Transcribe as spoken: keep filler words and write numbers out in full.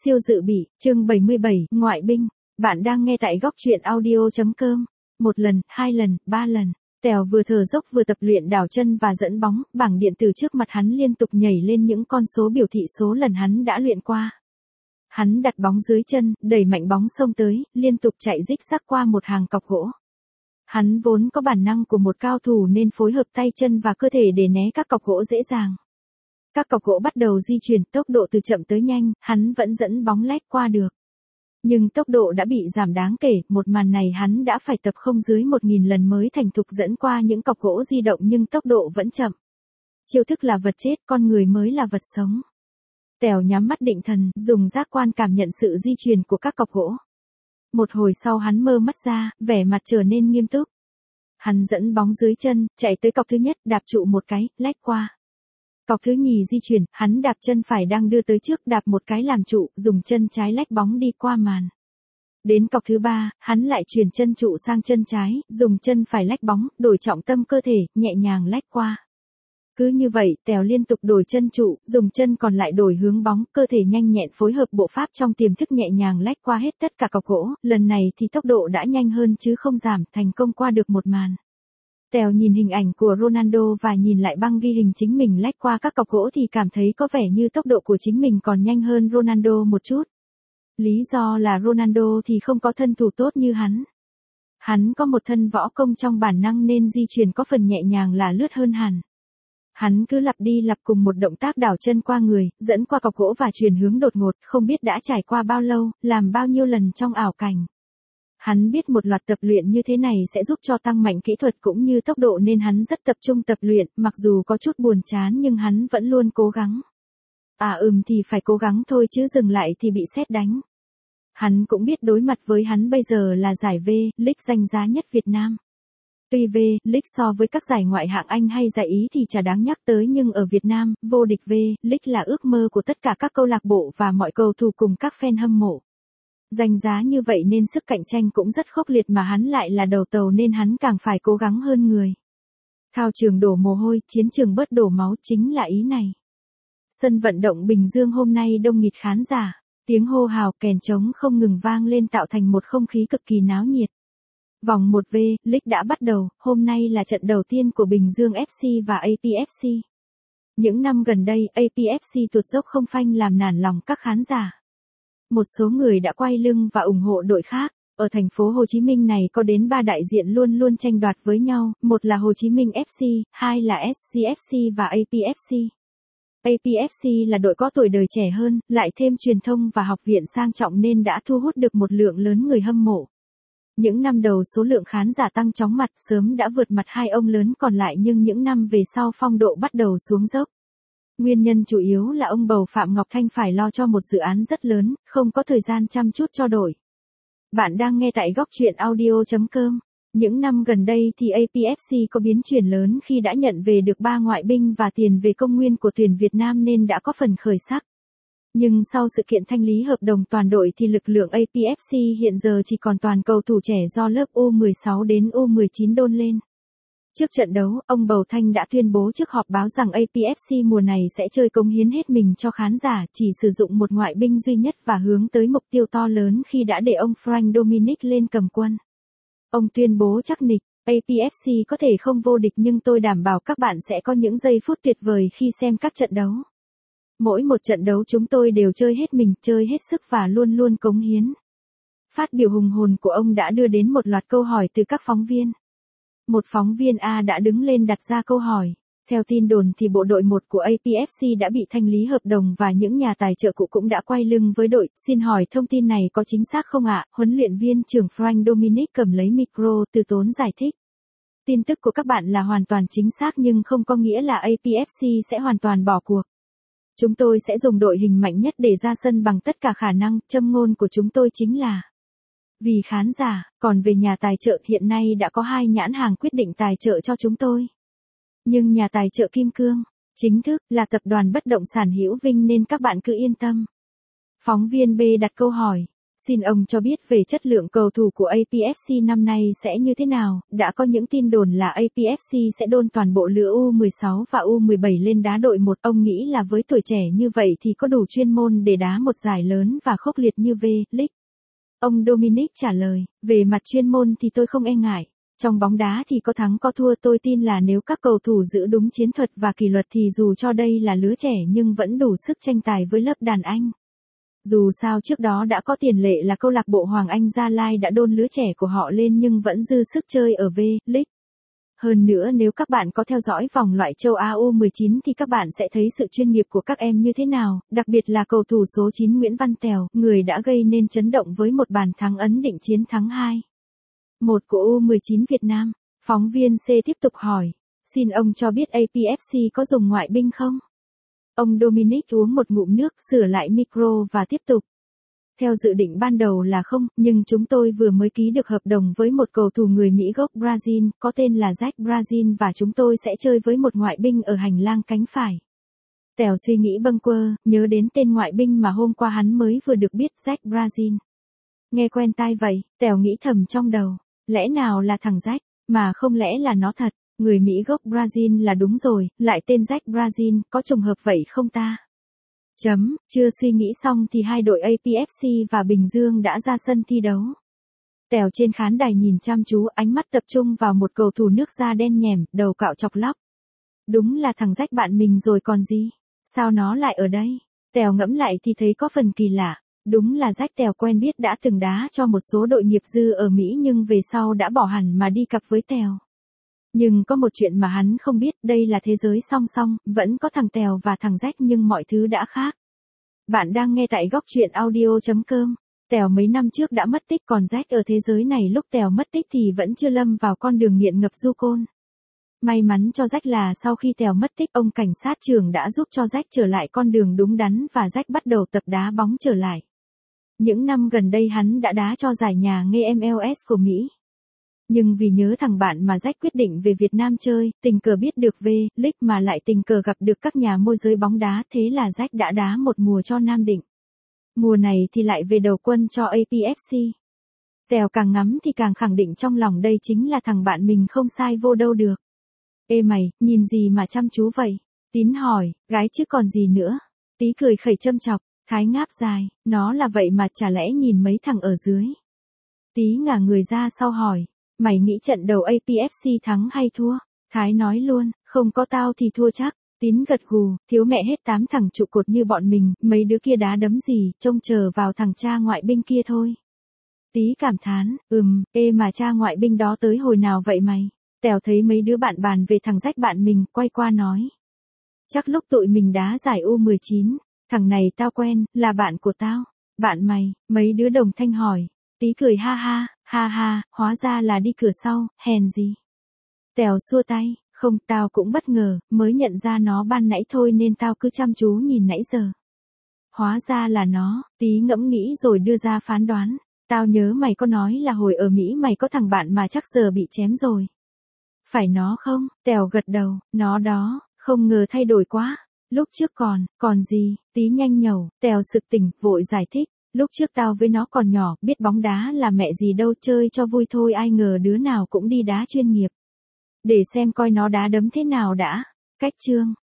Siêu dự bị, chương bảy mươi bảy, ngoại binh. Bạn đang nghe tại góc truyện audio.com. Một lần, hai lần, ba lần. Tèo vừa thở dốc vừa tập luyện đảo chân và dẫn bóng, bảng điện tử trước mặt hắn liên tục nhảy lên những con số biểu thị số lần hắn đã luyện qua. Hắn đặt bóng dưới chân, đẩy mạnh bóng xông tới, liên tục chạy rích rắc qua một hàng cọc gỗ. Hắn vốn có bản năng của một cao thủ nên phối hợp tay chân và cơ thể để né các cọc gỗ dễ dàng. Các cọc gỗ bắt đầu di chuyển, tốc độ từ chậm tới nhanh, hắn vẫn dẫn bóng lách qua được. Nhưng tốc độ đã bị giảm đáng kể, một màn này hắn đã phải tập không dưới một nghìn lần mới thành thục dẫn qua những cọc gỗ di động nhưng tốc độ vẫn chậm. Chiêu thức là vật chết, con người mới là vật sống. Tèo nhắm mắt định thần, dùng giác quan cảm nhận sự di chuyển của các cọc gỗ. Một hồi sau hắn mơ mắt ra, vẻ mặt trở nên nghiêm túc. Hắn dẫn bóng dưới chân, chạy tới cọc thứ nhất, đạp trụ một cái, lách qua. Cọc thứ nhì di chuyển, hắn đạp chân phải đang đưa tới trước, đạp một cái làm trụ, dùng chân trái lách bóng đi qua màn. Đến cọc thứ ba, hắn lại chuyển chân trụ sang chân trái, dùng chân phải lách bóng, đổi trọng tâm cơ thể, nhẹ nhàng lách qua. Cứ như vậy, Tèo liên tục đổi chân trụ, dùng chân còn lại đổi hướng bóng, cơ thể nhanh nhẹn phối hợp bộ pháp trong tiềm thức nhẹ nhàng lách qua hết tất cả cọc gỗ, lần này thì tốc độ đã nhanh hơn chứ không giảm, thành công qua được một màn. Tèo nhìn hình ảnh của Ronaldo và nhìn lại băng ghi hình chính mình lách qua các cọc gỗ thì cảm thấy có vẻ như tốc độ của chính mình còn nhanh hơn Ronaldo một chút. Lý do là Ronaldo thì không có thân thủ tốt như hắn. Hắn có một thân võ công trong bản năng nên di chuyển có phần nhẹ nhàng là lướt hơn hẳn. Hắn cứ lặp đi lặp cùng một động tác đảo chân qua người, dẫn qua cọc gỗ và chuyển hướng đột ngột, không biết đã trải qua bao lâu, làm bao nhiêu lần trong ảo cảnh. Hắn biết một loạt tập luyện như thế này sẽ giúp cho tăng mạnh kỹ thuật cũng như tốc độ nên hắn rất tập trung tập luyện, mặc dù có chút buồn chán nhưng hắn vẫn luôn cố gắng. À ừm thì phải cố gắng thôi chứ dừng lại thì bị sét đánh. Hắn cũng biết đối mặt với hắn bây giờ là giải V-League danh giá nhất Việt Nam. Tuy V-League so với các giải ngoại hạng Anh hay giải Ý thì chả đáng nhắc tới nhưng ở Việt Nam, vô địch V-League là ước mơ của tất cả các câu lạc bộ và mọi cầu thủ cùng các fan hâm mộ. Danh giá như vậy nên sức cạnh tranh cũng rất khốc liệt mà hắn lại là đầu tàu nên hắn càng phải cố gắng hơn người. Thao trường đổ mồ hôi, chiến trường bớt đổ máu chính là ý này. Sân vận động Bình Dương hôm nay đông nghịt khán giả, tiếng hô hào kèn trống không ngừng vang lên tạo thành một không khí cực kỳ náo nhiệt. Vòng một V-League đã bắt đầu, hôm nay là trận đầu tiên của Bình Dương ép xê và a pê ép xê. Những năm gần đây, a pê ép xê tụt dốc không phanh làm nản lòng các khán giả. Một số người đã quay lưng và ủng hộ đội khác. Ở thành phố Hồ Chí Minh này có đến ba đại diện luôn luôn tranh đoạt với nhau, một là Hồ Chí Minh ép xê, hai là ét xê ép xê và a pê ép xê. a pê ép xê là đội có tuổi đời trẻ hơn, lại thêm truyền thông và học viện sang trọng nên đã thu hút được một lượng lớn người hâm mộ. Những năm đầu số lượng khán giả tăng chóng mặt sớm đã vượt mặt hai ông lớn còn lại nhưng những năm về sau phong độ bắt đầu xuống dốc. Nguyên nhân chủ yếu là ông bầu Phạm Ngọc Thanh phải lo cho một dự án rất lớn, không có thời gian chăm chút cho đội. Bạn đang nghe tại góc truyện audio.com. Những năm gần đây thì a pê ép xê có biến chuyển lớn khi đã nhận về được ba ngoại binh và tiền về công nguyên của tuyển Việt Nam nên đã có phần khởi sắc. Nhưng sau sự kiện thanh lý hợp đồng toàn đội thì lực lượng a pê ép xê hiện giờ chỉ còn toàn cầu thủ trẻ do lớp U mười sáu đến U mười chín đôn lên. Trước trận đấu, ông Bầu Thanh đã tuyên bố trước họp báo rằng a pê ép xê mùa này sẽ chơi cống hiến hết mình cho khán giả, chỉ sử dụng một ngoại binh duy nhất và hướng tới mục tiêu to lớn khi đã để ông Frank Dominic lên cầm quân. Ông tuyên bố chắc nịch, a pê ép xê có thể không vô địch nhưng tôi đảm bảo các bạn sẽ có những giây phút tuyệt vời khi xem các trận đấu. Mỗi một trận đấu chúng tôi đều chơi hết mình, chơi hết sức và luôn luôn cống hiến. Phát biểu hùng hồn của ông đã đưa đến một loạt câu hỏi từ các phóng viên. Một phóng viên A đã đứng lên đặt ra câu hỏi. Theo tin đồn thì bộ đội một của a pê ép xê đã bị thanh lý hợp đồng và những nhà tài trợ cũ cũng đã quay lưng với đội. Xin hỏi thông tin này có chính xác không ạ? Huấn luyện viên trưởng Frank Dominic cầm lấy micro từ tốn giải thích. Tin tức của các bạn là hoàn toàn chính xác nhưng không có nghĩa là a pê ép xê sẽ hoàn toàn bỏ cuộc. Chúng tôi sẽ dùng đội hình mạnh nhất để ra sân bằng tất cả khả năng, châm ngôn của chúng tôi chính là vì khán giả, còn về nhà tài trợ hiện nay đã có hai nhãn hàng quyết định tài trợ cho chúng tôi. Nhưng nhà tài trợ Kim Cương, chính thức, là tập đoàn bất động sản Hữu Vinh nên các bạn cứ yên tâm. Phóng viên B đặt câu hỏi, Xin ông cho biết về chất lượng cầu thủ của a pê ép xê năm nay sẽ như thế nào, đã có những tin đồn là a pê ép xê sẽ đôn toàn bộ lứa u mười sáu và u mười bảy lên đá đội một, ông nghĩ là với tuổi trẻ như vậy thì có đủ chuyên môn để đá một giải lớn và khốc liệt như V-League. Ông Dominic trả lời, về mặt chuyên môn thì tôi không e ngại. Trong bóng đá thì có thắng có thua, tôi tin là nếu các cầu thủ giữ đúng chiến thuật và kỷ luật thì dù cho đây là lứa trẻ nhưng vẫn đủ sức tranh tài với lớp đàn anh. Dù sao trước đó đã có tiền lệ là câu lạc bộ Hoàng Anh Gia Lai đã đôn lứa trẻ của họ lên nhưng vẫn dư sức chơi ở V-League. Hơn nữa nếu các bạn có theo dõi vòng loại châu Á u mười chín thì các bạn sẽ thấy sự chuyên nghiệp của các em như thế nào, đặc biệt là cầu thủ số chín Nguyễn Văn Tèo, người đã gây nên chấn động với một bàn thắng ấn định chiến thắng hai một của u mười chín Việt Nam. Phóng viên C tiếp tục hỏi, xin ông cho biết a pê ép xê có dùng ngoại binh không? Ông Dominic uống một ngụm nước, sửa lại micro và tiếp tục. Theo dự định ban đầu là không, nhưng chúng tôi vừa mới ký được hợp đồng với một cầu thủ người Mỹ gốc Brazil, có tên là Jack Brazil và chúng tôi sẽ chơi với một ngoại binh ở hành lang cánh phải. Tèo suy nghĩ bâng quơ, nhớ đến tên ngoại binh mà hôm qua hắn mới vừa được biết, Jack Brazil. Nghe quen tai vậy, Tèo nghĩ thầm trong đầu, lẽ nào là thằng Jack, mà không lẽ là nó thật, người Mỹ gốc Brazil là đúng rồi, lại tên Jack Brazil, có trùng hợp vậy không ta? Chấm, chưa suy nghĩ xong thì hai đội a pê ép xê và Bình Dương đã ra sân thi đấu. Tèo trên khán đài nhìn chăm chú, ánh mắt tập trung vào một cầu thủ nước da đen nhẻm, đầu cạo chọc lóc. Đúng là thằng Jack bạn mình rồi còn gì, sao nó lại ở đây? Tèo ngẫm lại thì thấy có phần kỳ lạ. Đúng là Jack Tèo quen biết đã từng đá cho một số đội nghiệp dư ở Mỹ nhưng về sau đã bỏ hẳn mà đi cặp với Tèo. Nhưng có một chuyện mà hắn không biết, đây là thế giới song song, vẫn có thằng Tèo và thằng Jack nhưng mọi thứ đã khác. Bạn đang nghe tại góc truyện audio chấm com. Tèo mấy năm trước đã mất tích, còn Jack ở thế giới này lúc Tèo mất tích thì vẫn chưa lâm vào con đường nghiện ngập du côn. May mắn cho Jack là sau khi Tèo mất tích, ông cảnh sát trưởng đã giúp cho Jack trở lại con đường đúng đắn và Jack bắt đầu tập đá bóng trở lại. Những năm gần đây hắn đã đá cho giải nhà nghề em lờ ét của Mỹ. Nhưng vì nhớ thằng bạn mà Jack quyết định về Việt Nam chơi, tình cờ biết được V-League mà lại tình cờ gặp được các nhà môi giới bóng đá, thế là Jack đã đá một mùa cho Nam Định. Mùa này thì lại về đầu quân cho a pê ép xê. Tèo càng ngắm thì càng khẳng định trong lòng đây chính là thằng bạn mình không sai vô đâu được. Ê mày, nhìn gì mà chăm chú vậy? Tín hỏi, gái chứ còn gì nữa? Tí cười khẩy châm chọc, Thái ngáp dài, nó là vậy mà chả lẽ nhìn mấy thằng ở dưới. Tí ngả người ra sau hỏi, mày nghĩ trận đầu a pê ép xê thắng hay thua? Thái nói luôn, không có tao thì thua chắc. Tín gật gù, thiếu mẹ hết tám thằng trụ cột như bọn mình, mấy đứa kia đá đấm gì, trông chờ vào thằng cha ngoại binh kia thôi. Tí cảm thán, ừm, ê mà cha ngoại binh đó tới hồi nào vậy mày? Tèo thấy mấy đứa bạn bàn về thằng Jack bạn mình, quay qua nói. Chắc lúc tụi mình đá giải u mười chín, thằng này tao quen, là bạn của tao. Bạn mày, mấy đứa đồng thanh hỏi. Tí cười ha ha, ha ha, hóa ra là đi cửa sau, hèn gì. Tèo xua tay, không, tao cũng bất ngờ, mới nhận ra nó ban nãy thôi nên tao cứ chăm chú nhìn nãy giờ. Hóa ra là nó, Tí ngẫm nghĩ rồi đưa ra phán đoán. Tao nhớ mày có nói là hồi ở Mỹ mày có thằng bạn mà chắc giờ bị chém rồi. Phải nó không? Tèo gật đầu, nó đó, không ngờ thay đổi quá. Lúc trước còn, còn gì? Tí nhanh nhẩu, Tèo sực tỉnh, vội giải thích. Lúc trước tao với nó còn nhỏ, biết bóng đá là mẹ gì đâu, chơi cho vui thôi, ai ngờ đứa nào cũng đi đá chuyên nghiệp. Để xem coi nó đá đấm thế nào đã. Cách chương.